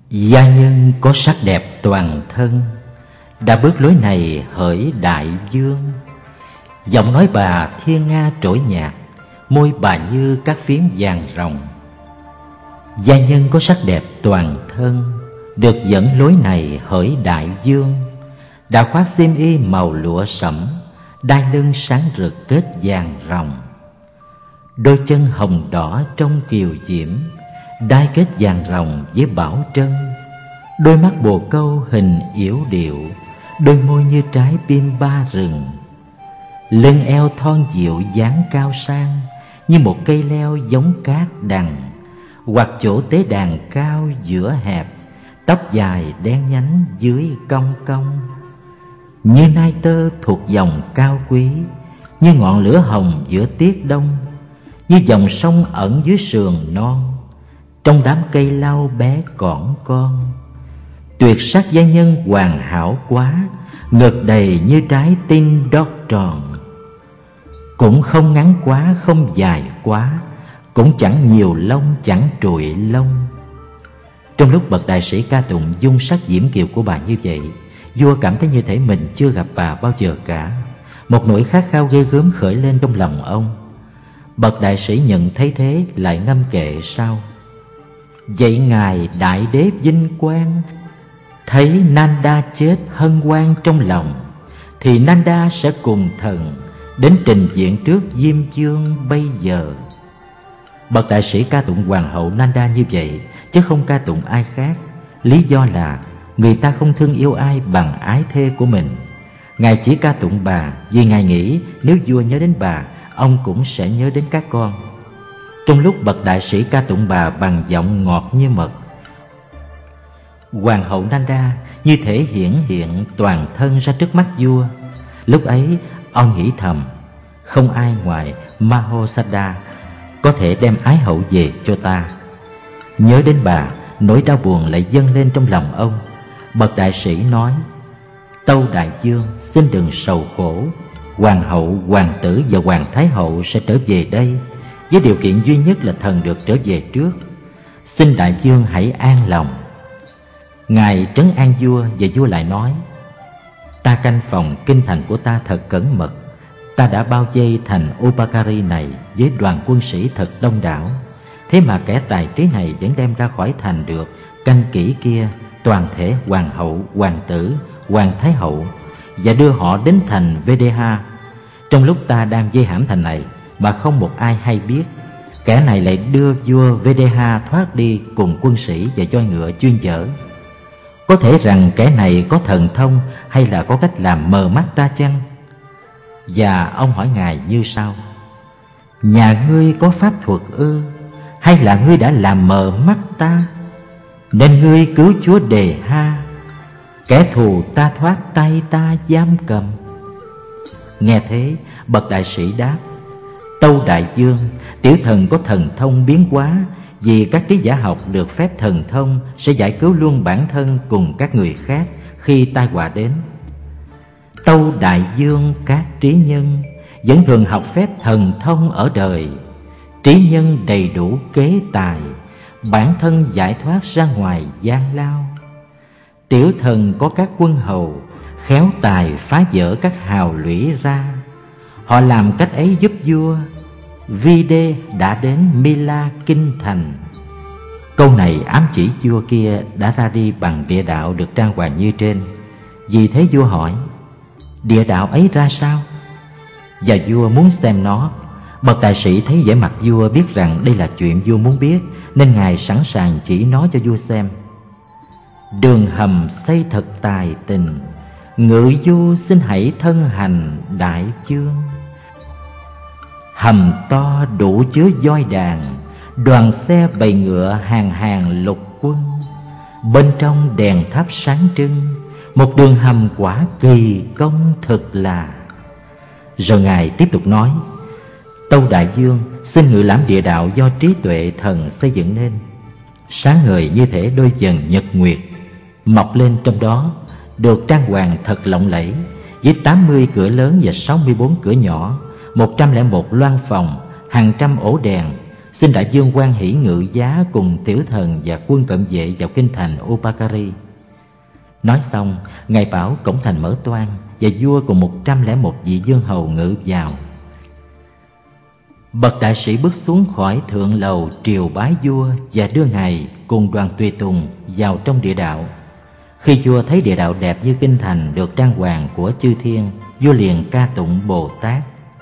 Gia nhân có sắc đẹp toàn thân, đã bước lối này hỡi đại dương. Giọng nói bà thiên nga trỗi nhạc, môi bà như các phiến vàng ròng. Gia nhân có sắc đẹp toàn thân, được dẫn lối này hỡi đại dương. Đã khoác xiêm y màu lụa sẫm, đai lưng sáng rực kết vàng ròng. Đôi chân hồng đỏ trong kiều diễm, đai kết vàng ròng với bảo trân. Đôi mắt bồ câu hình yểu điệu, đôi môi như trái bim ba rừng. Lưng eo thon dịu dáng cao sang, như một cây leo giống cát đằng. Hoặc chỗ tế đàn cao giữa hẹp, tóc dài đen nhánh dưới cong cong. Như nai tơ thuộc dòng cao quý, như ngọn lửa hồng giữa tiết đông. Như dòng sông ẩn dưới sườn non, trong đám cây lau bé cỏn con. Tuyệt sắc gia nhân hoàn hảo quá, ngực đầy như trái tim đót tròn. Cũng không ngắn quá không dài quá, cũng chẳng nhiều lông chẳng trụi lông. Trong lúc bậc đại sĩ ca tụng dung sắc diễm kiều của bà như vậy, vua cảm thấy như thể mình chưa gặp bà bao giờ cả. Một nỗi khát khao ghê gớm khởi lên trong lòng ông. Bậc đại sĩ nhận thấy thế lại ngâm kệ sau: Vậy ngài đại đế vinh quang, thấy Nanda chết hân hoan trong lòng, thì Nanda sẽ cùng thần đến trình diện trước Diêm Vương bây giờ. Bậc đại sĩ ca tụng hoàng hậu Nanda như vậy, chứ không ca tụng ai khác. Lý do là người ta không thương yêu ai bằng ái thê của mình. Ngài chỉ ca tụng bà vì Ngài nghĩ nếu vua nhớ đến bà, ông cũng sẽ nhớ đến các con. Trong lúc bậc đại sĩ ca tụng bà bằng giọng ngọt như mật, hoàng hậu Nanda như thể hiển hiện toàn thân ra trước mắt vua. Lúc ấy ông nghĩ thầm, không ai ngoài Mahosada có thể đem ái hậu về cho ta. Nhớ đến bà, nỗi đau buồn lại dâng lên trong lòng ông. Bậc đại sĩ nói: Tâu đại vương xin đừng sầu khổ, hoàng hậu, hoàng tử và hoàng thái hậu sẽ trở về đây, với điều kiện duy nhất là thần được trở về trước. Xin đại vương hãy an lòng. Ngài trấn an vua, và vua lại nói: Ta canh phòng kinh thành của ta thật cẩn mật. Ta đã bao vây thành Upakari này với đoàn quân sĩ thật đông đảo. Thế mà kẻ tài trí này vẫn đem ra khỏi thành được canh kỹ kia toàn thể hoàng hậu, hoàng tử, hoàng thái hậu, và đưa họ đến thành Vedeha. Trong lúc ta đang vây hãm thành này mà không một ai hay biết, kẻ này lại đưa vua Vedeha thoát đi cùng quân sĩ và voi ngựa chuyên chở. Có thể rằng kẻ này có thần thông hay là có cách làm mờ mắt ta chăng? Và ông hỏi Ngài như sau: Nhà ngươi có pháp thuật ư? Hay là ngươi đã làm mờ mắt ta? Nên ngươi cứu chúa Đề Ha, kẻ thù ta thoát tay ta giam cầm. Nghe thế, bậc đại sĩ đáp: Tâu đại vương, tiểu thần có thần thông biến hóa, vì các trí giả học được phép thần thông sẽ giải cứu luôn bản thân cùng các người khác khi tai họa đến. Tâu đại vương, các trí nhân vẫn thường học phép thần thông ở đời. Trí nhân đầy đủ kế tài, bản thân giải thoát ra ngoài gian lao. Tiểu thần có các quân hầu khéo tài phá vỡ các hào lũy ra. Họ làm cách ấy giúp vua. Vide đã đến Mila kinh thành. Câu này ám chỉ vua kia đã ra đi bằng địa đạo được trang hoàng như trên. Vì thế vua hỏi: Địa đạo ấy ra sao? Và vua muốn xem nó. Bậc đại sĩ thấy vẻ mặt vua biết rằng đây là chuyện vua muốn biết, nên Ngài sẵn sàng chỉ nó cho vua xem. Đường hầm xây thật tài tình, ngự du xin hãy thân hành đại chương. Hầm to đủ chứa voi đàn, đoàn xe bầy ngựa hàng hàng lục quân. Bên trong đèn thắp sáng trưng, một đường hầm quả kỳ công thực là. Rồi Ngài tiếp tục nói: Tâu đại vương, xin ngự lãm địa đạo do trí tuệ thần xây dựng nên. Sáng ngời như thể đôi dần nhật nguyệt, mọc lên trong đó, được trang hoàng thật lộng lẫy, với 80 cửa lớn và 64 cửa nhỏ, 101 loan phòng, hàng trăm ổ đèn, xin đại vương hoan hỷ ngự giá cùng tiểu thần và quân cận vệ vào kinh thành Upakari. Nói xong, ngài bảo cổng thành mở toang và vua cùng 101 vị vương hầu ngự vào. Bậc đại sĩ bước xuống khỏi thượng lầu triều bái vua và đưa ngài cùng đoàn tùy tùng vào trong địa đạo. Khi vua thấy địa đạo đẹp như kinh thành được trang hoàng của chư thiên, vua liền ca tụng Bồ Tát.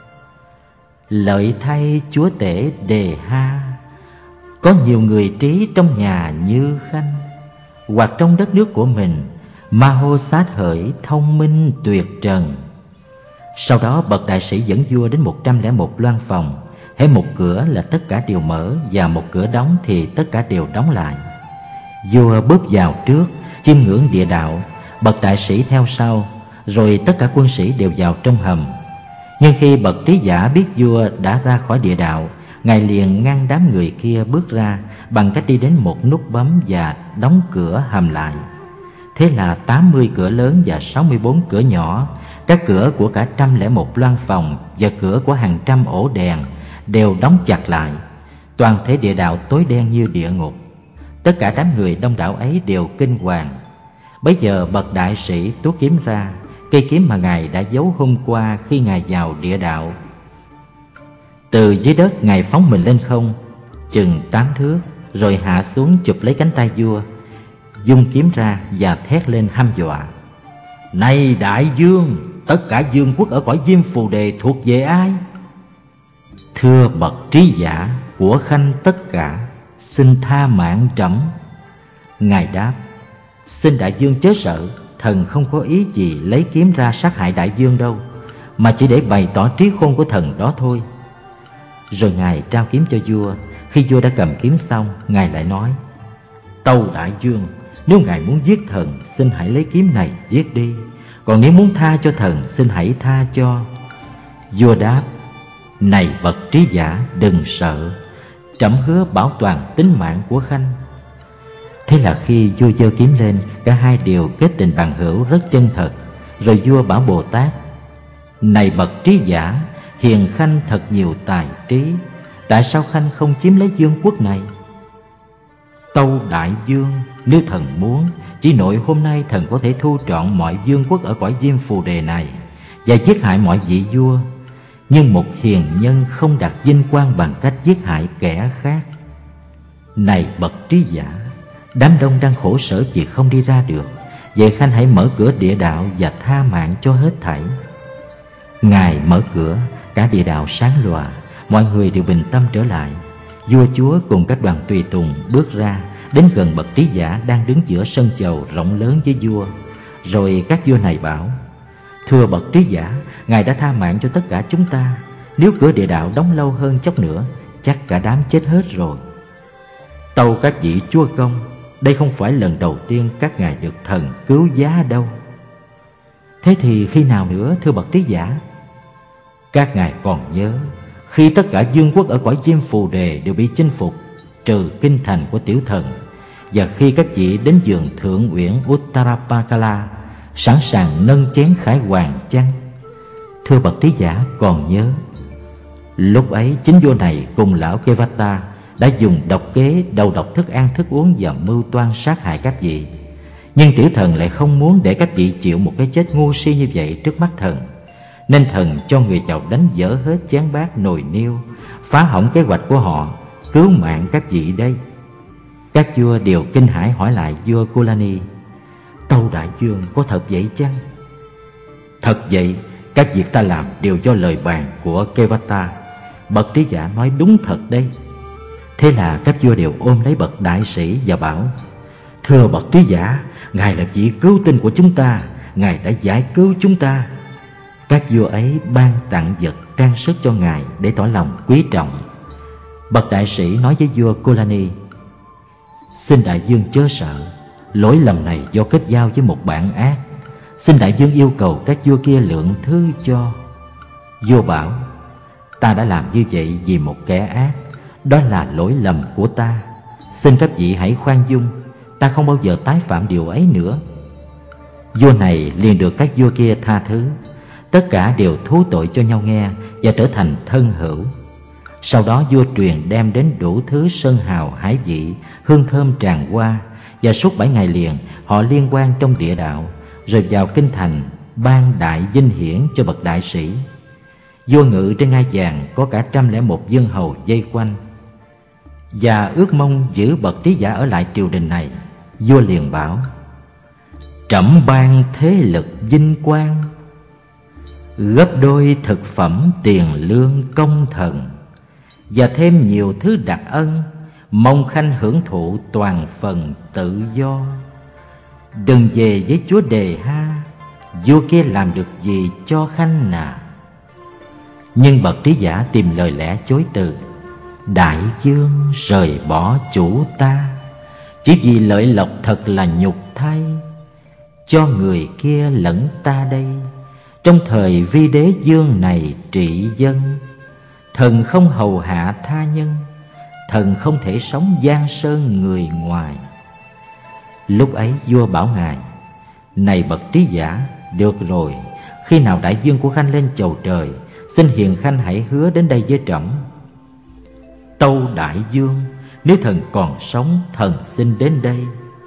Lợi thay chúa tể Đề Ha, có nhiều người trí trong nhà như Khanh, hoặc trong đất nước của mình, Ma Hô Sát hỡi thông minh tuyệt trần. Sau đó bậc đại sĩ dẫn vua đến 101 loan phòng. Hễ một cửa là tất cả đều mở, và một cửa đóng thì tất cả đều đóng lại. Vua bước vào trước, chiêm ngưỡng địa đạo, bậc đại sĩ theo sau, rồi tất cả quân sĩ đều vào trong hầm. Nhưng khi bậc trí giả biết vua đã ra khỏi địa đạo, ngài liền ngăn đám người kia bước ra bằng cách đi đến một nút bấm và đóng cửa hầm lại. Thế là 80 cửa lớn và 64 cửa nhỏ, các cửa của cả 101 loan phòng và cửa của hàng trăm ổ đèn đều đóng chặt lại. Toàn thể địa đạo tối đen như địa ngục. Tất cả đám người đông đảo ấy đều kinh hoàng. Bấy giờ bậc đại sĩ tuốt kiếm ra, cây kiếm mà ngài đã giấu hôm qua khi ngài vào địa đạo. Từ dưới đất ngài phóng mình lên không chừng 8 thước, rồi hạ xuống chụp lấy cánh tay vua, vung kiếm ra và thét lên hăm dọa. Này đại vương, tất cả vương quốc ở cõi Diêm Phù Đề thuộc về ai? Thưa bậc trí giả, của Khanh tất cả, xin tha mạng trẫm. Ngài đáp, xin đại vương chớ sợ, thần không có ý gì lấy kiếm ra sát hại đại vương đâu, mà chỉ để bày tỏ trí khôn của thần đó thôi. Rồi ngài trao kiếm cho vua. Khi vua đã cầm kiếm xong, ngài lại nói, tâu đại vương, nếu ngài muốn giết thần, xin hãy lấy kiếm này giết đi, còn nếu muốn tha cho thần, xin hãy tha cho. Vua đáp, này bậc trí giả, đừng sợ, trẫm hứa bảo toàn tính mạng của Khanh. Thế là khi vua giơ kiếm lên, cả hai đều kết tình bằng hữu rất chân thật. Rồi vua bảo Bồ Tát, này bậc trí giả, hiền Khanh thật nhiều tài trí, tại sao Khanh không chiếm lấy vương quốc này? Tâu đại vương, nếu thần muốn, chỉ nội hôm nay thần có thể thu trọn mọi vương quốc ở cõi Diêm Phù Đề này và giết hại mọi vị vua. Nhưng một hiền nhân không đặt vinh quang bằng cách giết hại kẻ khác. Này bậc trí giả, đám đông đang khổ sở vì không đi ra được, vậy Khanh hãy mở cửa địa đạo và tha mạng cho hết thảy. Ngài mở cửa, cả địa đạo sáng lòa, mọi người đều bình tâm trở lại. Vua chúa cùng các đoàn tùy tùng bước ra, đến gần bậc trí giả đang đứng giữa sân chầu rộng lớn với vua. Rồi các vua này bảo, thưa bậc trí giả, ngài đã tha mạng cho tất cả chúng ta. Nếu cửa địa đạo đóng lâu hơn chốc nữa, chắc cả đám chết hết rồi. Tâu các vị chúa công, đây không phải lần đầu tiên các ngài được thần cứu giá đâu. Thế thì khi nào nữa, thưa bậc trí giả? Các ngài còn nhớ, khi tất cả vương quốc ở cõi Diêm Phù Đề đều bị chinh phục, trừ kinh thành của tiểu thần, và khi các vị đến vườn Thượng Uyển Uttarapakala, sẵn sàng nâng chén khải hoàng chăng? Thưa bậc trí giả còn nhớ. Lúc ấy chính vua này cùng lão Kevata đã dùng độc kế đầu độc thức ăn thức uống và mưu toan sát hại các vị. Nhưng tiểu thần lại không muốn để các vị chịu một cái chết ngu si như vậy trước mắt thần, nên thần cho người vào đánh dở hết chén bát nồi niêu, phá hỏng kế hoạch của họ, cứu mạng các vị đây. Các vua đều kinh hãi hỏi lại vua Kulani, tâu đại vương, có thật vậy chăng? Thật vậy, các việc ta làm đều do lời bàn của Kevata. Bậc trí giả nói đúng thật đây. Thế là các vua đều ôm lấy bậc đại sĩ và bảo, thưa bậc trí giả, ngài là vị cứu tinh của chúng ta, ngài đã giải cứu chúng ta. Các vua ấy ban tặng vật trang sức cho ngài để tỏ lòng quý trọng. Bậc đại sĩ nói với vua Kulani, xin đại vương chớ sợ, lỗi lầm này do kết giao với một bạn ác. Xin đại vương yêu cầu các vua kia lượng thứ cho. Vua bảo, ta đã làm như vậy vì một kẻ ác, đó là lỗi lầm của ta. Xin các vị hãy khoan dung, ta không bao giờ tái phạm điều ấy nữa. Vua này liền được các vua kia tha thứ. Tất cả đều thú tội cho nhau nghe và trở thành thân hữu. Sau đó vua truyền đem đến đủ thứ sơn hào hải vị, hương thơm tràn qua, và suốt 7 ngày liền họ liên quan trong địa đạo, rồi vào kinh thành ban đại vinh hiển cho bậc đại sĩ. Vua ngự trên ngai vàng, có cả 101 vương hầu vây quanh, và ước mong giữ bậc trí giả ở lại triều đình này. Vua liền bảo: trẫm ban thế lực vinh quang, gấp đôi thực phẩm tiền lương công thần, và thêm nhiều thứ đặc ân, mong khanh hưởng thụ toàn phần tự do. Đừng về với chúa Đề Ha, vua kia làm được gì cho khanh nào? Nhưng bậc trí giả tìm lời lẽ chối từ: đại vương rời bỏ chủ ta, chỉ vì lợi lộc thật là nhục thay. Cho người kia lẫn ta đây, trong thời vi đế vương này trị dân. Thần không hầu hạ tha nhân, thần không thể sống giang sơn người ngoài. Lúc ấy vua bảo ngài: này bậc trí giả, được rồi, khi nào đại vương của khanh lên chầu trời, xin hiền khanh hãy hứa đến đây với trẫm. Tâu đại vương, nếu thần còn sống, thần xin đến đây.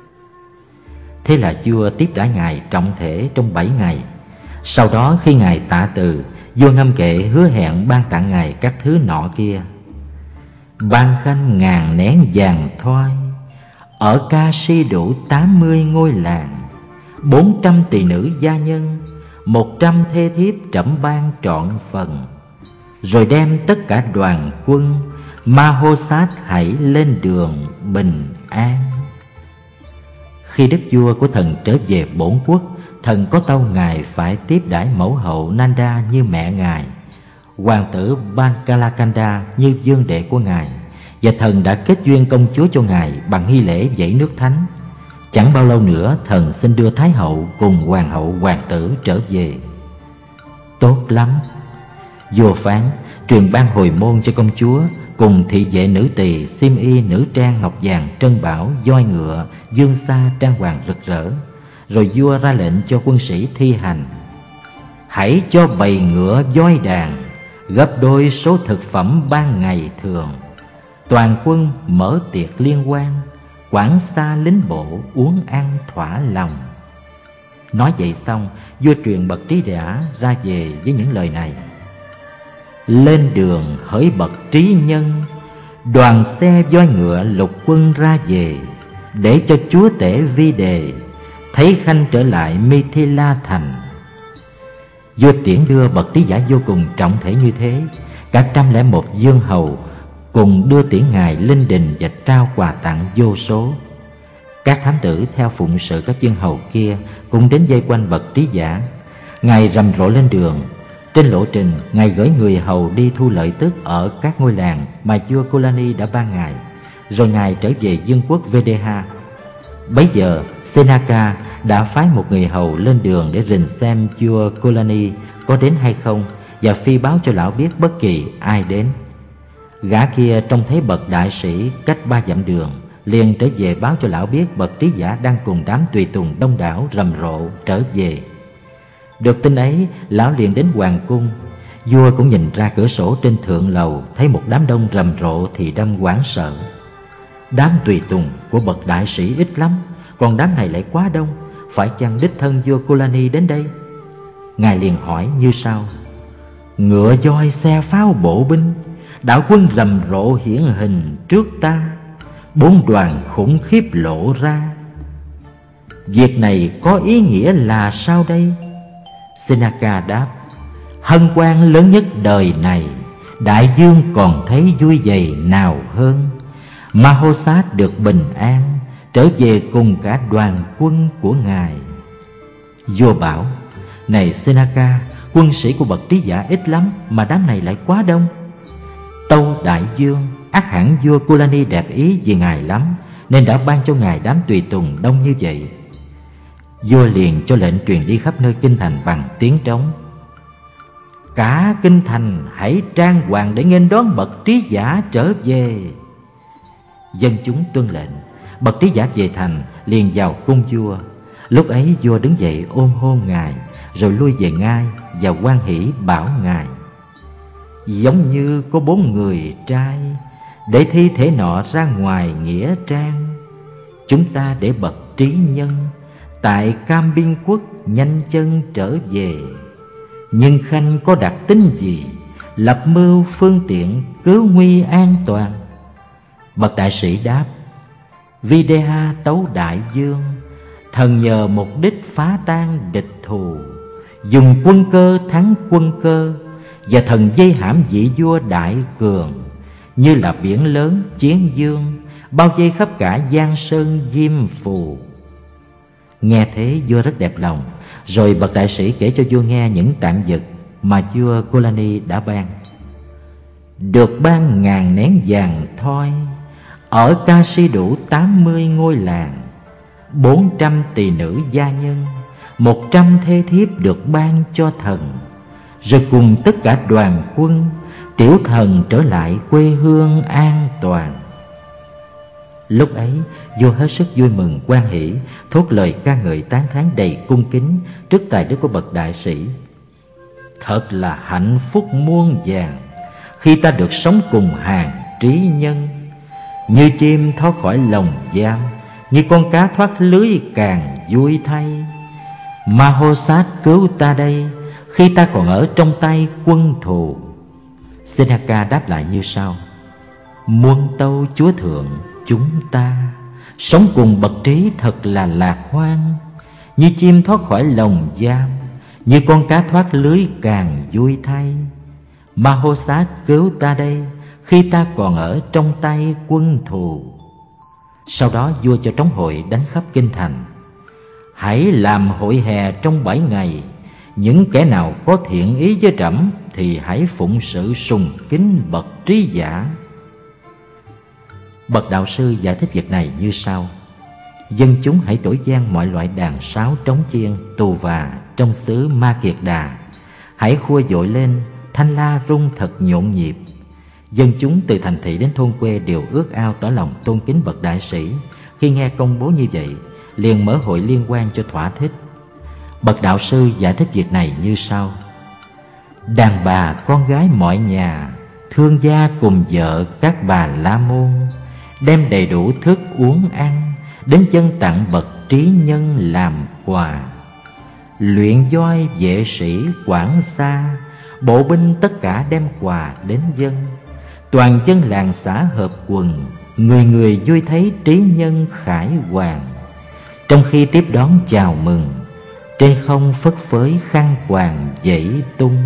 Thế là vua tiếp đãi ngài trọng thể trong 7 ngày. Sau đó khi ngài tạ từ, vua ngâm kệ hứa hẹn ban tặng ngài các thứ nọ kia. Ban khanh ngàn nén vàng thoai, ở Ca Si đủ 80 ngôi làng, 400 tỳ nữ gia nhân, 100 thê thiếp trẫm ban trọn phần. Rồi đem tất cả đoàn quân Ma-hô-sát hãy lên đường bình an. Khi đức vua của thần trở về bổn quốc, thần có tâu ngài phải tiếp đãi mẫu hậu Nanda như mẹ ngài, hoàng tử Bankalakanda như vương đệ của ngài, và thần đã kết duyên công chúa cho ngài bằng nghi lễ dãy nước thánh. Chẳng bao lâu nữa thần xin đưa thái hậu cùng hoàng hậu hoàng tử trở về. Tốt lắm, vua phán, truyền ban hồi môn cho công chúa, cùng thị vệ nữ tỳ, xiêm y, nữ trang, ngọc vàng, trân bảo, voi ngựa, dương sa, trang hoàng rực rỡ. Rồi vua ra lệnh cho quân sĩ thi hành: hãy cho bầy ngựa voi đàn, gấp đôi số thực phẩm ban ngày thường. Toàn quân mở tiệc liên hoan, quản xa lính bộ uống ăn thỏa lòng. Nói vậy xong, vua truyền bậc trí giả ra về với những lời này: lên đường hỡi bậc trí nhân, đoàn xe voi ngựa lục quân ra về, để cho chúa tể Vi Đề thấy khanh trở lại Mithila thành. Vua tiễn đưa bậc trí giả vô cùng trọng thể như thế. Cả 101 vương hầu cùng đưa tiễn ngài lên đình và trao quà tặng vô số. Các thám tử theo phụng sự các vương hầu kia cũng đến vây quanh bậc trí giả. Ngài rầm rộ lên đường. Trên lộ trình, ngài gửi người hầu đi thu lợi tức ở các ngôi làng mà vua Kulani đã ban ngài. Rồi ngài trở về vương quốc Videha. Bấy giờ Senaka đã phái một người hầu lên đường để rình xem vua Kulani có đến hay không, và phi báo cho lão biết bất kỳ ai đến. Gã kia trông thấy bậc đại sĩ cách 3 dặm đường, liền trở về báo cho lão biết bậc trí giả đang cùng đám tùy tùng đông đảo rầm rộ trở về. Được tin ấy, lão liền đến hoàng cung. Vua cũng nhìn ra cửa sổ trên thượng lầu, thấy một đám đông rầm rộ thì đâm hoảng sợ. Đám tùy tùng của bậc đại sĩ ít lắm, còn đám này lại quá đông, phải chăng đích thân vua Kulani đến đây? Ngài liền hỏi như sau: ngựa voi xe pháo bộ binh, đạo quân rầm rộ hiển hình trước ta, 4 đoàn khủng khiếp lộ ra. Việc này có ý nghĩa là sao đây? Senaka đáp: hân hoan lớn nhất đời này, đại vương còn thấy vui vầy nào hơn. Ma-hô-sát được bình an, trở về cùng cả đoàn quân của ngài. Vua bảo: này Senaka, quân sĩ của bậc trí giả ít lắm, mà đám này lại quá đông. Tâu đại vương, ắt hẳn vua Kulani đẹp ý vì ngài lắm, nên đã ban cho ngài đám tùy tùng đông như vậy. Vua liền cho lệnh truyền đi khắp nơi kinh thành bằng tiếng trống: cả kinh thành hãy trang hoàng để nghênh đón bậc trí giả trở về. Dân chúng tuân lệnh. Bậc trí giả về thành liền vào cung vua. Lúc ấy vua đứng dậy ôm hôn ngài, rồi lui về ngai và hoan hỉ bảo ngài: giống như có 4 người trai, để thi thể nọ ra ngoài nghĩa trang. Chúng ta để bậc trí nhân tại Cam Biên Quốc nhanh chân trở về. Nhưng Khanh có đặc tính gì, lập mưu phương tiện cứu nguy an toàn? Bậc đại sĩ đáp: Videha tấu đại vương, thần nhờ mục đích phá tan địch thù, dùng quân cơ thắng quân cơ, và thần dây hãm vị vua đại cường, như là biển lớn chiến dương, bao vây khắp cả giang sơn diêm phù. Nghe thế vua rất đẹp lòng. Rồi bậc đại sĩ kể cho vua nghe những tạng vật mà vua Kulani đã ban. Được ban 1000 nén vàng thoi, ở Kashi đủ 80 ngôi làng, 400 tỳ nữ gia nhân, 100 thê thiếp được ban cho thần. Rồi cùng tất cả đoàn quân, tiểu thần trở lại quê hương an toàn. Lúc ấy vua hết sức vui mừng hoan hỷ, thốt lời ca ngợi tán thán đầy cung kính trước tài đức của bậc đại sĩ. Thật là hạnh phúc muôn vàn khi ta được sống cùng hàng trí nhân. Như chim thoát khỏi lồng giam, như con cá thoát lưới càng vui thay. Mahosat cứu ta đây khi ta còn ở trong tay quân thù. Senaka đáp lại như sau: Muôn tâu chúa thượng, chúng ta sống cùng bậc trí thật là lạc hoan. Như chim thoát khỏi lồng giam, như con cá thoát lưới càng vui thay. Mahosat cứu ta đây khi ta còn ở trong tay quân thù. Sau đó vua cho trống hội đánh khắp kinh thành. Hãy làm hội hè trong 7 ngày. Những kẻ nào có thiện ý với trẫm thì hãy phụng sự sùng kính bậc trí giả. Bậc đạo sư giải thích việc này như sau: Dân chúng hãy đổi vang mọi loại đàn sáo, trống chiên, tù và trong xứ Ma Kiệt Đà. Hãy khua dội lên, thanh la rung thật nhộn nhịp. Dân chúng từ thành thị đến thôn quê đều ước ao tỏ lòng tôn kính bậc đại sĩ. Khi nghe công bố như vậy, liền mở hội liên hoan cho thỏa thích. Bậc đạo sư giải thích việc này như sau: Đàn bà con gái mọi nhà, thương gia cùng vợ các bà la môn, đem đầy đủ thức uống ăn đến dâng tặng bậc trí nhân làm quà. Luyện voi vệ sĩ quảng xa, bộ binh tất cả đem quà đến dâng. Toàn dân làng xã hợp quần, người người vui thấy trí nhân khải hoàn. Trong khi tiếp đón chào mừng, trên không phất phới khăn quàng dãy tung.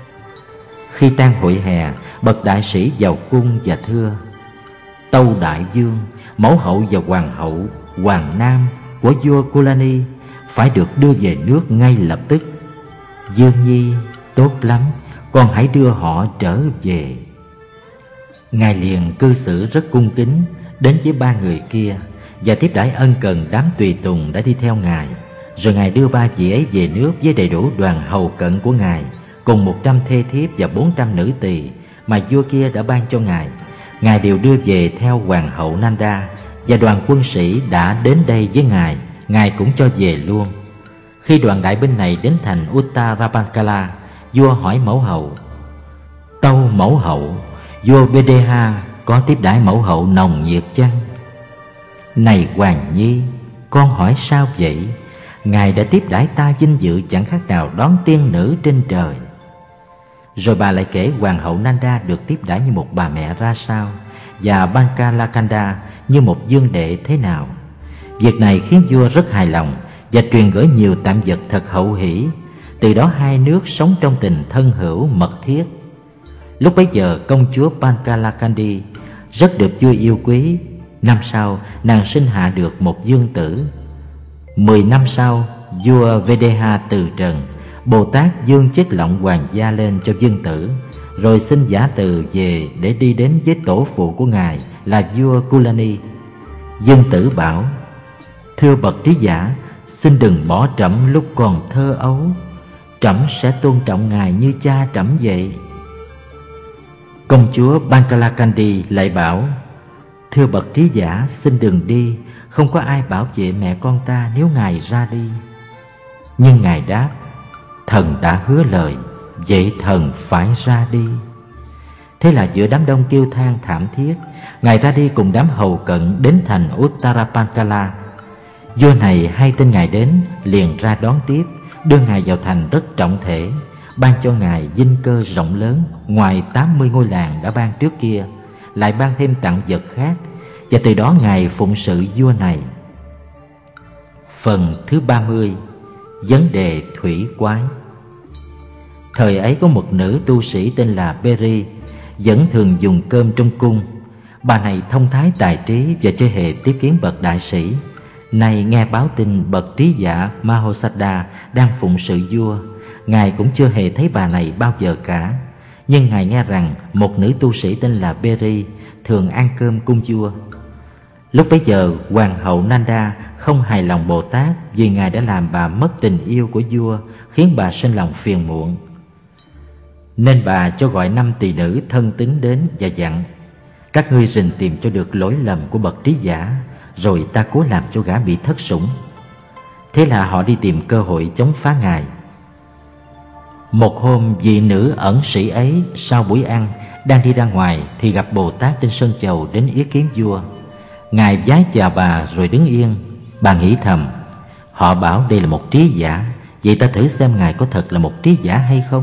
Khi tan hội hè, bậc đại sĩ vào cung và thưa: Tâu đại vương, mẫu hậu và hoàng hậu, hoàng nam của vua Kulani phải được đưa về nước ngay lập tức. Dương nhi, tốt lắm, con hãy đưa họ trở về. Ngài liền cư xử rất cung kính đến với 3 người kia và tiếp đãi ân cần đám tùy tùng đã đi theo ngài. Rồi ngài đưa 3 vị ấy về nước với đầy đủ đoàn hầu cận của ngài, cùng 100 thê thiếp và 400 nữ tỳ mà vua kia đã ban cho ngài. Ngài đều đưa về theo hoàng hậu Nanda, và đoàn quân sĩ đã đến đây với ngài cũng cho về luôn. Khi đoàn đại binh này đến thành Uttarapankala, vua hỏi mẫu hậu: Tâu mẫu hậu, vua Videha có tiếp đãi mẫu hậu nồng nhiệt chăng? Này hoàng nhi, con hỏi sao vậy? Ngài đã tiếp đãi ta vinh dự chẳng khác nào đón tiên nữ trên trời. Rồi bà lại kể hoàng hậu Nanda được tiếp đãi như một bà mẹ ra sao, và Bankalakanda như một dương đệ thế nào. Việc này khiến vua rất hài lòng và truyền gửi nhiều tạm vật thật hậu hỷ. Từ đó hai nước sống trong tình thân hữu mật thiết. Lúc bấy giờ công chúa Bankalakandi rất được vua yêu quý. Năm sau nàng sinh hạ được một dương tử. 10 năm sau, vua Videha từ trần, Bồ Tát dương chức lọng hoàng gia lên cho dương tử, rồi xin giả từ về để đi đến với tổ phụ của ngài là vua Kulani. Dương tử bảo: Thưa bậc trí giả, xin đừng bỏ trẫm lúc còn thơ ấu. Trẫm sẽ tôn trọng ngài như cha trẫm vậy. Công chúa Bankalakandi lại bảo: Thưa bậc trí giả, xin đừng đi. Không có ai bảo vệ mẹ con ta nếu ngài ra đi. Nhưng ngài đáp: Thần đã hứa lời, vậy thần phải ra đi. Thế là giữa đám đông kêu than thảm thiết, ngài ra đi cùng đám hầu cận đến thành Uttarapankala. Vua này hay tin ngài đến, liền ra đón tiếp, đưa ngài vào thành rất trọng thể, ban cho ngài dinh cơ rộng lớn, ngoài 80 ngôi làng đã ban trước kia, lại ban thêm tặng vật khác, và từ đó ngài phụng sự vua này. Phần thứ 30. Vấn đề thủy quái. Thời ấy có một nữ tu sĩ tên là Beri, vẫn thường dùng cơm trong cung. Bà này thông thái tài trí và chưa hề tiếp kiến bậc đại sĩ. Nay nghe báo tin bậc trí giả Mahosada đang phụng sự vua, ngài cũng chưa hề thấy bà này bao giờ cả. Nhưng ngài nghe rằng một nữ tu sĩ tên là Beri thường ăn cơm cung vua. Lúc bấy giờ hoàng hậu Nanda không hài lòng Bồ Tát vì ngài đã làm bà mất tình yêu của vua, khiến bà sinh lòng phiền muộn. Nên bà cho gọi 5 tỳ nữ thân tín đến và dặn: các ngươi rình tìm cho được lỗi lầm của bậc trí giả, rồi ta cố làm cho gã bị thất sủng. Thế là họ đi tìm cơ hội chống phá ngài. Một hôm, vị nữ ẩn sĩ ấy sau buổi ăn đang đi ra ngoài thì gặp Bồ Tát trên sân chầu đến ý kiến vua. Ngài vái chào bà rồi đứng yên. Bà nghĩ thầm: họ bảo đây là một trí giả, vậy ta thử xem ngài có thật là một trí giả hay không.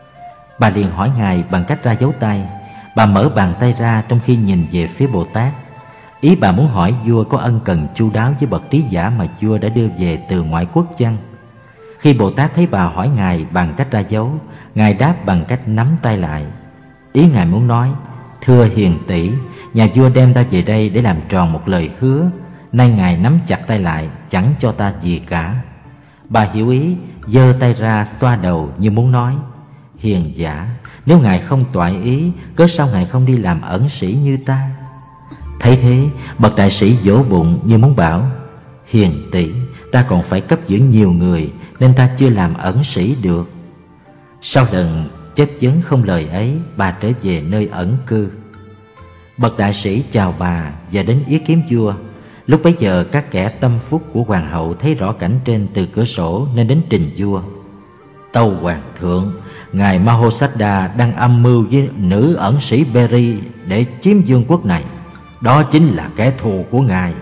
Bà liền hỏi ngài bằng cách ra dấu tay. Bà mở bàn tay ra trong khi nhìn về phía Bồ Tát. Ý bà muốn hỏi vua có ân cần chu đáo với bậc trí giả mà vua đã đưa về từ ngoại quốc chăng. Khi Bồ Tát thấy bà hỏi ngài bằng cách ra dấu, ngài đáp bằng cách nắm tay lại. Ý ngài muốn nói: thưa hiền tỷ, nhà vua đem ta về đây để làm tròn một lời hứa. Nay ngài nắm chặt tay lại, chẳng cho ta gì cả. Bà hiểu ý, giơ tay ra xoa đầu như muốn nói: hiền giả, nếu ngài không toại ý, cớ sao ngài không đi làm ẩn sĩ như ta? Thấy thế, bậc đại sĩ vỗ bụng như muốn bảo: hiền tỷ, ta còn phải cấp dưỡng nhiều người, nên ta chưa làm ẩn sĩ được. Sau lần chất vấn không lời ấy, bà trở về nơi ẩn cư. Bậc đại sĩ chào bà và đến ý kiến vua. Lúc bấy giờ các kẻ tâm phúc của hoàng hậu thấy rõ cảnh trên từ cửa sổ nên đến trình vua. Tâu hoàng thượng, ngài Mahosada đang âm mưu với nữ ẩn sĩ Beri để chiếm vương quốc này. Đó chính là kẻ thù của ngài.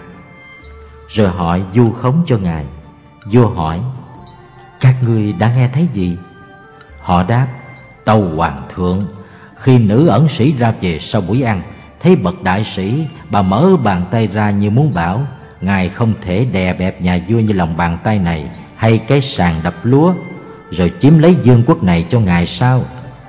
Rồi họ vu khống cho ngài. Vua hỏi: các ngươi đã nghe thấy gì? Họ đáp: tâu hoàng thượng, khi nữ ẩn sĩ ra về sau buổi ăn, thấy bậc đại sĩ, bà mở bàn tay ra như muốn bảo: ngài không thể đè bẹp nhà vua như lòng bàn tay này hay cái sàn đập lúa, rồi chiếm lấy vương quốc này cho ngài sao?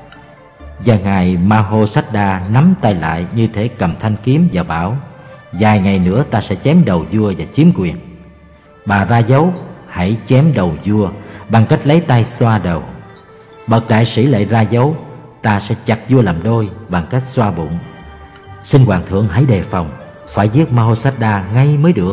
Và ngài Mahosada nắm tay lại như thể cầm thanh kiếm và bảo: vài ngày nữa ta sẽ chém đầu vua và chiếm quyền. Bà ra dấu: hãy chém đầu vua bằng cách lấy tay xoa đầu. Bậc đại sĩ lại ra dấu: ta sẽ chặt vua làm đôi bằng cách xoa bụng. Xin hoàng thượng hãy đề phòng, phải giết Mahosada ngay mới được.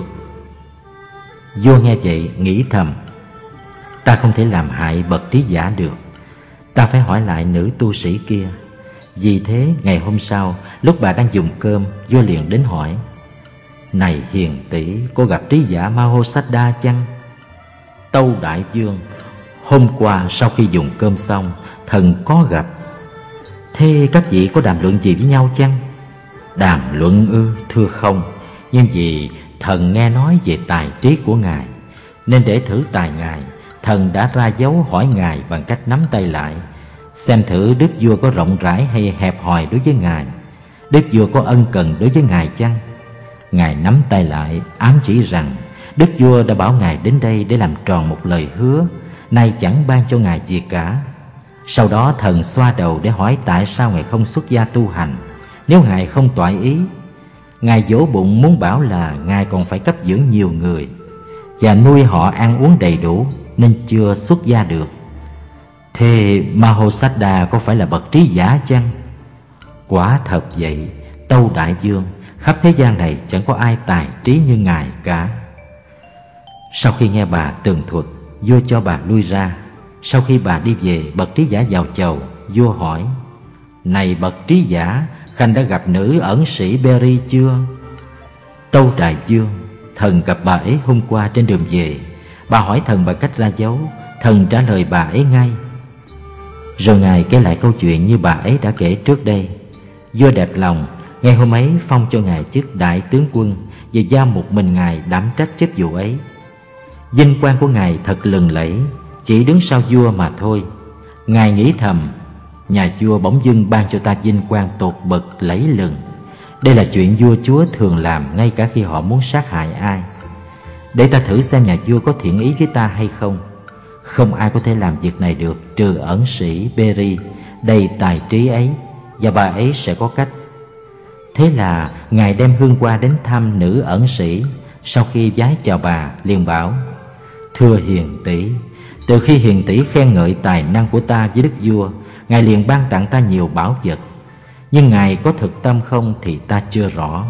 Vua nghe vậy nghĩ thầm: ta không thể làm hại bậc trí giả được, ta phải hỏi lại nữ tu sĩ kia. Vì thế ngày hôm sau, lúc bà đang dùng cơm, vua liền đến hỏi: này hiền tỷ, có gặp trí giả Mahosada chăng? Tâu đại vương, hôm qua sau khi dùng cơm xong, thần có gặp. Thế các vị có đàm luận gì với nhau chăng? Đàm luận ư? Thưa không, nhưng vì thần nghe nói về tài trí của ngài, nên để thử tài ngài, thần đã ra dấu hỏi ngài bằng cách nắm tay lại, xem thử đức vua có rộng rãi hay hẹp hòi đối với ngài. Đức vua có ân cần đối với ngài chăng? Ngài nắm tay lại, ám chỉ rằng đức vua đã bảo ngài đến đây để làm tròn một lời hứa, nay chẳng ban cho ngài gì cả. Sau đó thần xoa đầu để hỏi tại sao ngài không xuất gia tu hành, nếu ngài không toại ý. Ngài vỗ bụng muốn bảo là ngài còn phải cấp dưỡng nhiều người và nuôi họ ăn uống đầy đủ, nên chưa xuất gia được. Thế Mahosada có phải là bậc trí giả chăng? Quả thật vậy, tâu đại vương, khắp thế gian này chẳng có ai tài trí như ngài cả. Sau khi nghe bà tường thuật, vua cho bà lui ra. Sau khi bà đi về, bậc trí giả vào chầu. Vua hỏi: này bậc trí giả, khanh đã gặp nữ ẩn sĩ Beri chưa? Tâu đại vương, thần gặp bà ấy hôm qua trên đường về. Bà hỏi thần bằng cách ra dấu, thần trả lời bà ấy ngay. Rồi ngài kể lại câu chuyện như bà ấy đã kể trước đây. Vua đẹp lòng, ngày hôm ấy phong cho ngài chức đại tướng quân và giao một mình ngài đảm trách chức vụ ấy. Vinh quang của ngài thật lừng lẫy, chỉ đứng sau vua mà thôi. Ngài nghĩ thầm, nhà vua bỗng dưng ban cho ta vinh quang tột bậc lẫy lừng. Đây là chuyện vua chúa thường làm ngay cả khi họ muốn sát hại ai. Để ta thử xem nhà vua có thiện ý với ta hay không. Không ai có thể làm việc này được trừ ẩn sĩ Beri đầy tài trí ấy, và bà ấy sẽ có cách. Thế là ngài đem hương hoa đến thăm nữ ẩn sĩ. Sau khi vái chào bà, liền bảo: thưa hiền tỷ, từ khi hiền tỷ khen ngợi tài năng của ta với đức vua, ngài liền ban tặng ta nhiều bảo vật. Nhưng ngài có thực tâm không thì ta chưa rõ.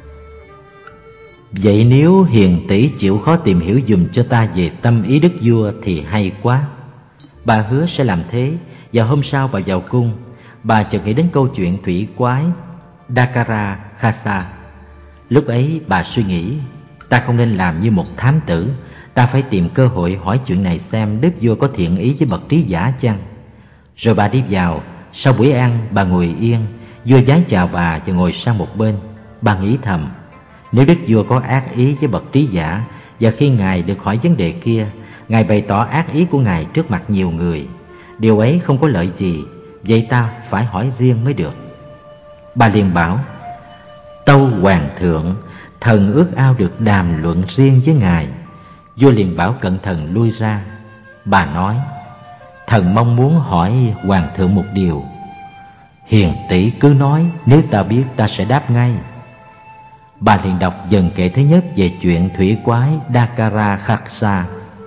Vậy nếu hiền tỷ chịu khó tìm hiểu dùm cho ta về tâm ý đức vua thì hay quá. Bà hứa sẽ làm thế, và hôm sau bà vào cung. Bà chợt nghĩ đến câu chuyện thủy quái Dakara Khasa. Lúc ấy bà suy nghĩ, ta không nên làm như một thám tử. Ta phải tìm cơ hội hỏi chuyện này xem đức vua có thiện ý với bậc trí giả chăng. Rồi bà đi vào. Sau buổi ăn bà ngồi yên. Vua vái chào bà và ngồi sang một bên. Bà nghĩ thầm, nếu đức vua có ác ý với bậc trí giả, và khi ngài được hỏi vấn đề kia, ngài bày tỏ ác ý của ngài trước mặt nhiều người, điều ấy không có lợi gì. Vậy ta phải hỏi riêng mới được. Bà liền bảo: tâu hoàng thượng, thần ước ao được đàm luận riêng với ngài. Vua liền bảo cận thần lui ra. Bà nói: thần mong muốn hỏi hoàng thượng một điều. Hiền tỷ cứ nói, nếu ta biết ta sẽ đáp ngay. Bà liền đọc dần kệ thứ nhất về chuyện thủy quái Dakara Khaksa.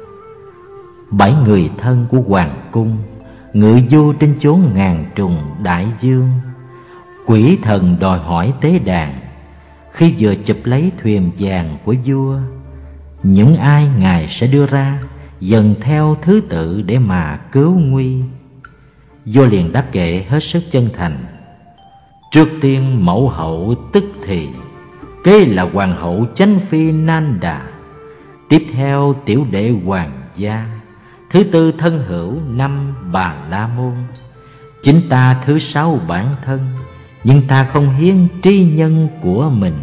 7 người thân của hoàng cung ngự du trên chốn ngàn trùng đại dương. Quỷ thần đòi hỏi tế đàn. Khi vừa chụp lấy thuyền vàng của vua, những ai ngài sẽ đưa ra dần theo thứ tự để mà cứu nguy. Vua liền đáp kệ hết sức chân thành: trước tiên mẫu hậu tức thì, kế là hoàng hậu chánh phi Nanda, tiếp theo tiểu đệ hoàng gia, thứ tư thân hữu, năm Bà La Môn. Chính ta thứ 6 bản thân, nhưng ta không hiến tri nhân của mình.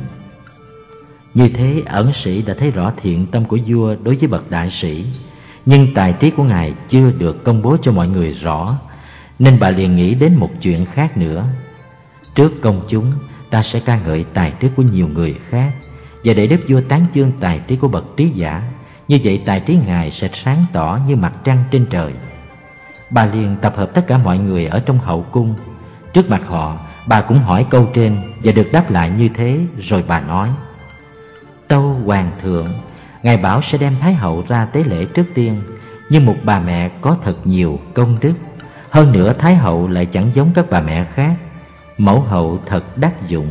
Như thế ẩn sĩ đã thấy rõ thiện tâm của vua đối với bậc đại sĩ, nhưng tài trí của ngài chưa được công bố cho mọi người rõ, nên bà liền nghĩ đến một chuyện khác nữa. Trước công chúng, ta sẽ ca ngợi tài trí của nhiều người khác, và để đức vua tán dương tài trí của bậc trí giả. Như vậy tài trí ngài sẽ sáng tỏ như mặt trăng trên trời. Bà liền tập hợp tất cả mọi người ở trong hậu cung. Trước mặt họ, bà cũng hỏi câu trên và được đáp lại như thế. Rồi bà nói: tâu hoàng thượng, ngài bảo sẽ đem thái hậu ra tế lễ trước tiên, nhưng một bà mẹ có thật nhiều công đức. Hơn nữa thái hậu lại chẳng giống các bà mẹ khác. Mẫu hậu thật đắc dụng.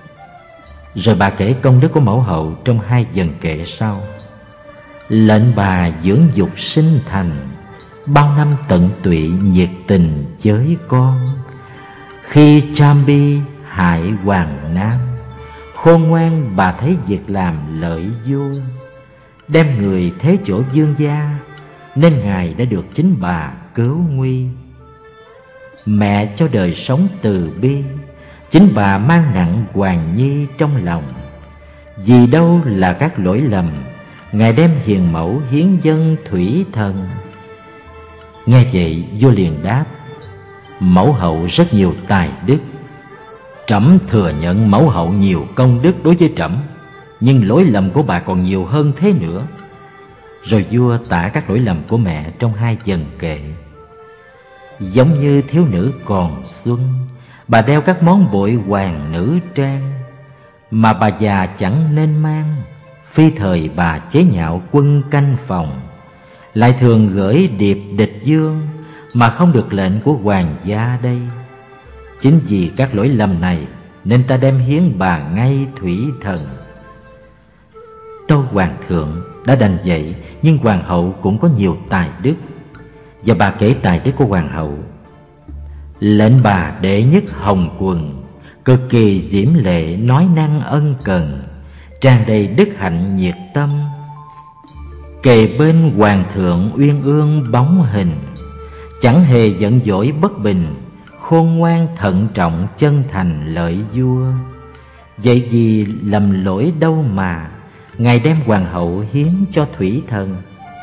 Rồi bà kể công đức của mẫu hậu trong 2 dần kệ sau. Lệnh bà dưỡng dục sinh thành, bao năm tận tụy nhiệt tình với con. Khi Chambi hại Hoàng Nam, khôn ngoan bà thấy việc làm lợi vua. Đem người thế chỗ vương gia, nên ngài đã được chính bà cứu nguy. Mẹ cho đời sống từ bi, chính bà mang nặng hoàng nhi trong lòng. Vì đâu là các lỗi lầm, ngài đem hiền mẫu hiến dân thủy thần. Nghe vậy vua liền đáp: mẫu hậu rất nhiều tài đức. Trẫm thừa nhận mẫu hậu nhiều công đức đối với trẫm, nhưng lỗi lầm của bà còn nhiều hơn thế nữa. Rồi vua tả các lỗi lầm của mẹ trong 2 dần kệ. Giống như thiếu nữ còn xuân, bà đeo các món bội hoàng nữ trang, mà bà già chẳng nên mang. Phi thời bà chế nhạo quân canh phòng, lại thường gửi điệp địch dương, mà không được lệnh của hoàng gia đây. Chính vì các lỗi lầm này, nên ta đem hiến bà ngay thủy thần. Tâu hoàng thượng, đã đành vậy, nhưng hoàng hậu cũng có nhiều tài đức. Và bà kể tài đức của hoàng hậu. Lệnh bà đệ nhất hồng quần, cực kỳ diễm lệ, nói năng ân cần, tràn đầy đức hạnh nhiệt tâm. Kề bên hoàng thượng uyên ương bóng hình, chẳng hề giận dỗi bất bình, khôn ngoan thận trọng chân thành lợi vua. Vậy vì lầm lỗi đâu mà Ngài đem hoàng hậu hiến cho thủy thần.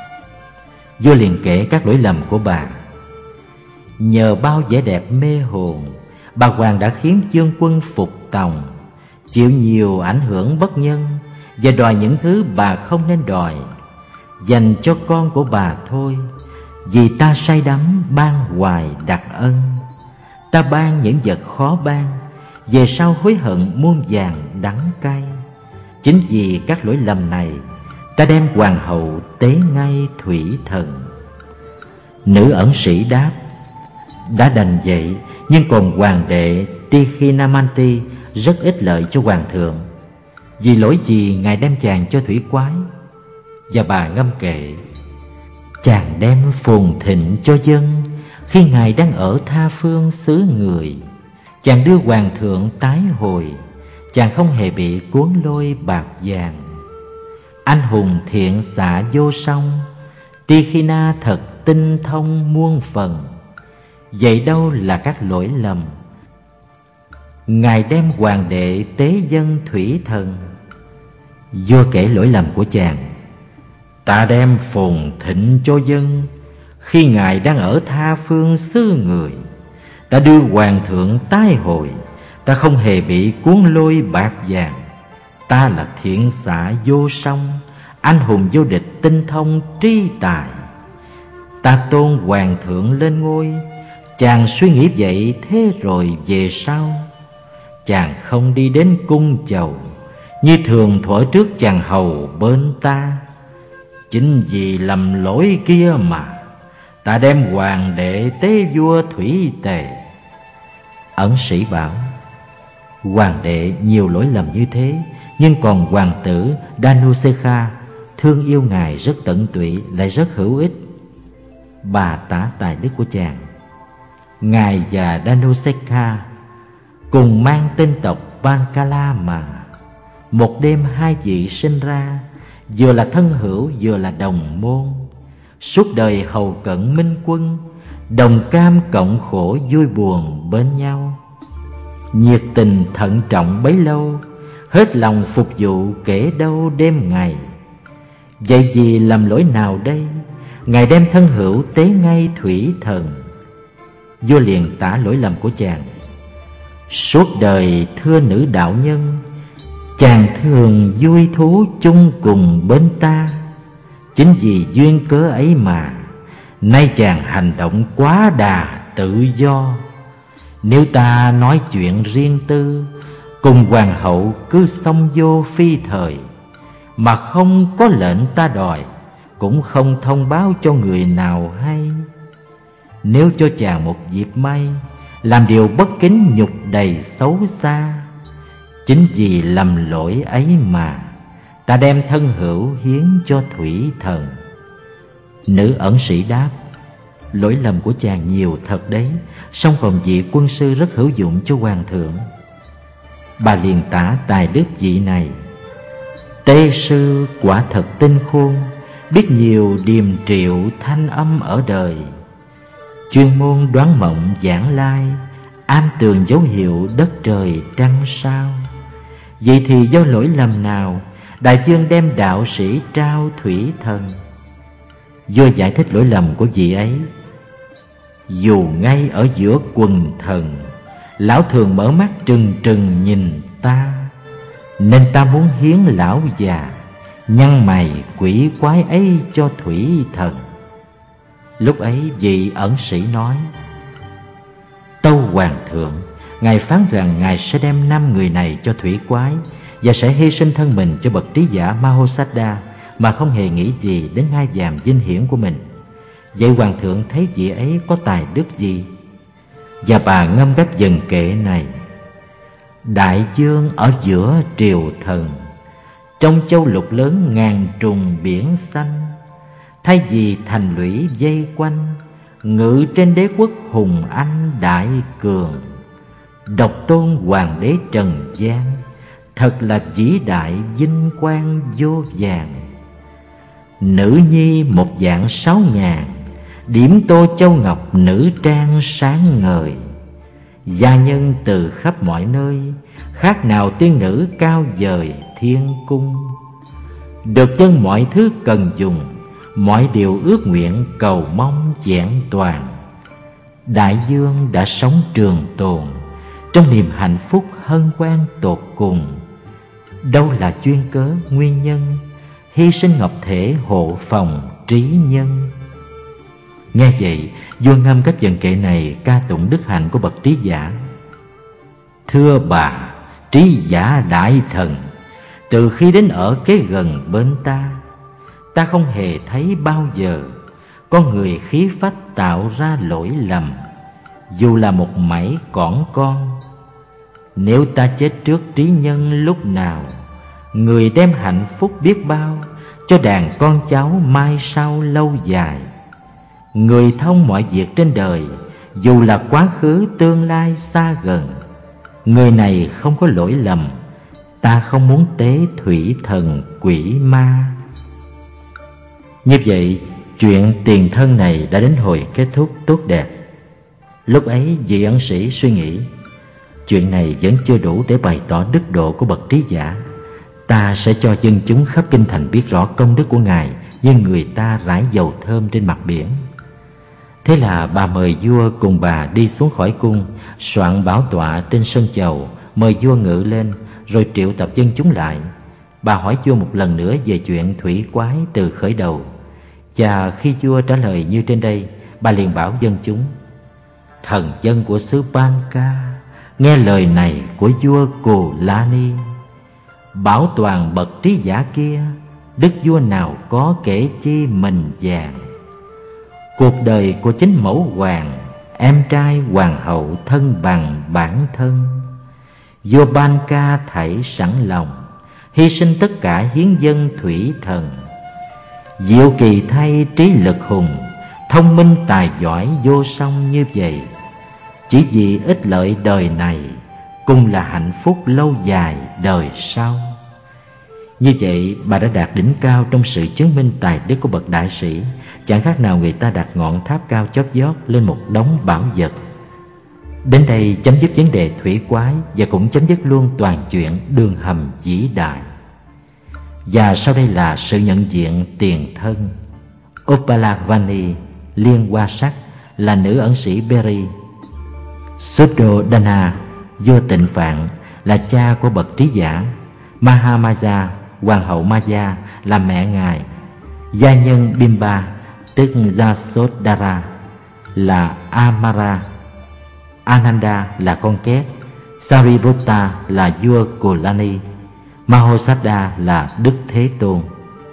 Vua liền kể các lỗi lầm của bà. Nhờ bao vẻ đẹp mê hồn, bà hoàng đã khiến vương quân phục tòng, chịu nhiều ảnh hưởng bất nhân và đòi những thứ bà không nên đòi, dành cho con của bà thôi. Vì ta say đắm ban hoài đặc ân, ta ban những vật khó ban, về sau hối hận muôn vàn đắng cay. Chính vì các lỗi lầm này, ta đem hoàng hậu tế ngay thủy thần. Nữ ẩn sĩ đáp: đã đành vậy, nhưng còn hoàng đệ Tikhinamanti rất ích lợi cho hoàng thượng. Vì lỗi gì ngài đem chàng cho thủy quái? Và bà ngâm kệ: chàng đem phồn thịnh cho dân, khi ngài đang ở tha phương xứ người. Chàng đưa hoàng thượng tái hồi, chàng không hề bị cuốn lôi bạc vàng. Anh hùng thiện xạ vô song, Tikhina thật tinh thông muôn phần. Vậy đâu là các lỗi lầm? Ngài đem hoàng đệ tế dân thủy thần. Vua kể lỗi lầm của chàng: ta đem phồn thịnh cho dân, khi ngài đang ở tha phương xứ người. Ta đưa hoàng thượng tái hồi, ta không hề bị cuốn lôi bạc vàng. Ta là thiện xạ vô song, anh hùng vô địch tinh thông trí tài. Ta tôn hoàng thượng lên ngôi, chàng suy nghĩ vậy thế rồi về sau. Chàng không đi đến cung chầu, như thường thuở trước chàng hầu bên ta. Chính vì lầm lỗi kia mà ta đem hoàng đệ tế vua thủy tề. Ẩn sĩ bảo: hoàng đệ nhiều lỗi lầm như thế, nhưng còn hoàng tử Dhanusekha thương yêu ngài rất tận tụy, lại rất hữu ích. Bà tả tài đức của chàng. Ngài và Dhanusekha cùng mang tên tộc Pancala mà. Một đêm hai vị sinh ra, vừa là thân hữu vừa là đồng môn. Suốt đời hầu cận minh quân, đồng cam cộng khổ vui buồn bên nhau. Nhiệt tình thận trọng bấy lâu, hết lòng phục vụ kể đâu đêm ngày. Vậy vì làm lỗi nào đây, ngài đem thân hữu tế ngay thủy thần. Vua liền tả lỗi lầm của chàng: suốt đời thưa nữ đạo nhân, chàng thường vui thú chung cùng bên ta. Chính vì duyên cớ ấy mà nay chàng hành động quá đà tự do. Nếu ta nói chuyện riêng tư, cùng hoàng hậu cứ xông vô phi thời, mà không có lệnh ta đòi, cũng không thông báo cho người nào hay. Nếu cho chàng một dịp may, làm điều bất kính nhục đầy xấu xa. Chính vì lầm lỗi ấy mà ta đem thân hữu hiến cho thủy thần. Nữ ẩn sĩ đáp: lỗi lầm của chàng nhiều thật đấy, song còn vị quân sư rất hữu dụng cho hoàng thượng. Bà liền tả tài đức vị này: Tê sư quả thật tinh khôn, biết nhiều điềm triệu thanh âm ở đời. Chuyên môn đoán mộng giảng lai, am tường dấu hiệu đất trời trăng sao. Vậy thì do lỗi lầm nào đại vương đem đạo sĩ trao thủy thần? Vua giải thích lỗi lầm của vị ấy: dù ngay ở giữa quần thần, lão thường mở mắt trừng trừng nhìn ta, nên ta muốn hiến lão già nhăn mày quỷ quái ấy cho thủy thần. Lúc ấy vị ẩn sĩ nói: tâu hoàng thượng, ngài phán rằng ngài sẽ đem 5 người này cho thủy quái, và sẽ hy sinh thân mình cho bậc trí giả Mahosiddha, mà không hề nghĩ gì đến ngai vàng vinh hiển của mình. Vậy hoàng thượng thấy vị ấy có tài đức gì? Và bà ngâm đáp dần kệ này: đại vương ở giữa triều thần, trong châu lục lớn ngàn trùng biển xanh. Thay vì thành lũy vây quanh, ngự trên đế quốc hùng anh đại cường. Độc tôn hoàng đế trần gian, thật là vĩ đại vinh quang vô vàn. Nữ nhi một dạng 6.000, điểm tô châu ngọc nữ trang sáng ngời. Gia nhân từ khắp mọi nơi, khác nào tiên nữ cao dời thiên cung. Được chân mọi thứ cần dùng, mọi điều ước nguyện cầu mong vẹn toàn. Đại dương đã sống trường tồn, trong niềm hạnh phúc hân hoan tột cùng. Đâu là chuyên cớ nguyên nhân, hy sinh ngọc thể hộ phòng trí nhân. Nghe vậy, vua ngâm các dần kệ này ca tụng đức hạnh của bậc trí giả. Thưa bà, trí giả đại thần, từ khi đến ở kế gần bên ta không hề thấy bao giờ có người khí phách tạo ra lỗi lầm, dù là một mảy cỏn con. Nếu ta chết trước trí nhân lúc nào, người đem hạnh phúc biết bao cho đàn con cháu mai sau lâu dài. Người thông mọi việc trên đời, dù là quá khứ tương lai xa gần. Người này không có lỗi lầm, ta không muốn tế thủy thần quỷ ma. Như vậy, chuyện tiền thân này đã đến hồi kết thúc tốt đẹp. Lúc ấy vị ẩn sĩ suy nghĩ, chuyện này vẫn chưa đủ để bày tỏ đức độ của bậc trí giả. Ta sẽ cho dân chúng khắp kinh thành biết rõ công đức của Ngài, như người ta rải dầu thơm trên mặt biển. Thế là bà mời vua cùng bà đi xuống khỏi cung, soạn bảo tọa trên sân chầu, mời vua ngự lên, rồi triệu tập dân chúng lại. Bà hỏi vua một lần nữa về chuyện thủy quái từ khởi đầu. Và khi vua trả lời như trên đây, bà liền bảo dân chúng: thần dân của xứ Banka nghe lời này của vua Cù La Ni. Bảo toàn bậc trí giả kia, đức vua nào có kể chi mình vàng. Cuộc đời của chính mẫu hoàng, em trai hoàng hậu thân bằng bản thân. Vua Banka thảy sẵn lòng, hy sinh tất cả hiến dân thủy thần. Diệu kỳ thay trí lực hùng, thông minh tài giỏi vô song như vậy, chỉ vì ích lợi đời này, cùng là hạnh phúc lâu dài đời sau. Như vậy bà đã đạt đỉnh cao trong sự chứng minh tài đức của bậc đại sĩ, chẳng khác nào người ta đặt ngọn tháp cao chót vót lên một đống bảo vật. Đến đây chấm dứt vấn đề thủy quái, và cũng chấm dứt luôn toàn chuyện đường hầm vĩ đại. Và sau đây là sự nhận diện tiền thân. Upalakvani Liên Hoa Sắc là nữ ẩn sĩ Beri. Suddhodana vua Tịnh Phạn là cha của bậc trí giả. Mahamaya hoàng hậu Maya là mẹ ngài. Gia nhân Bimba tức Jasodhara là Amara. Ananda là con két. Sariputta là vua Kulani. Mahosada là Đức Thế Tôn.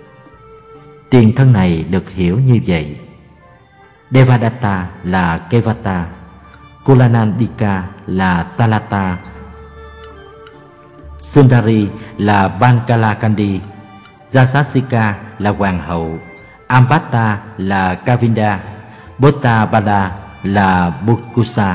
Tiền thân này được hiểu như vậy. Devadatta là Kevata. Kulanandika là Talata. Sundari là Bankalakandi. Jasasika là hoàng hậu. Ambata là Kavinda. Bottabala là Bukkusa.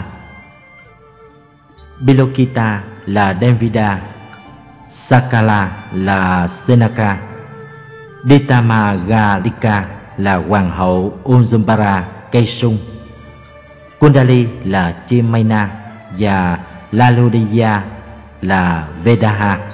Bilokita là Devida. Sakala là Senaka. Ditamagalika là hoàng hậu Unzumbara cây sung. Kundali là chim Maina và Lalodiya là Vedaha.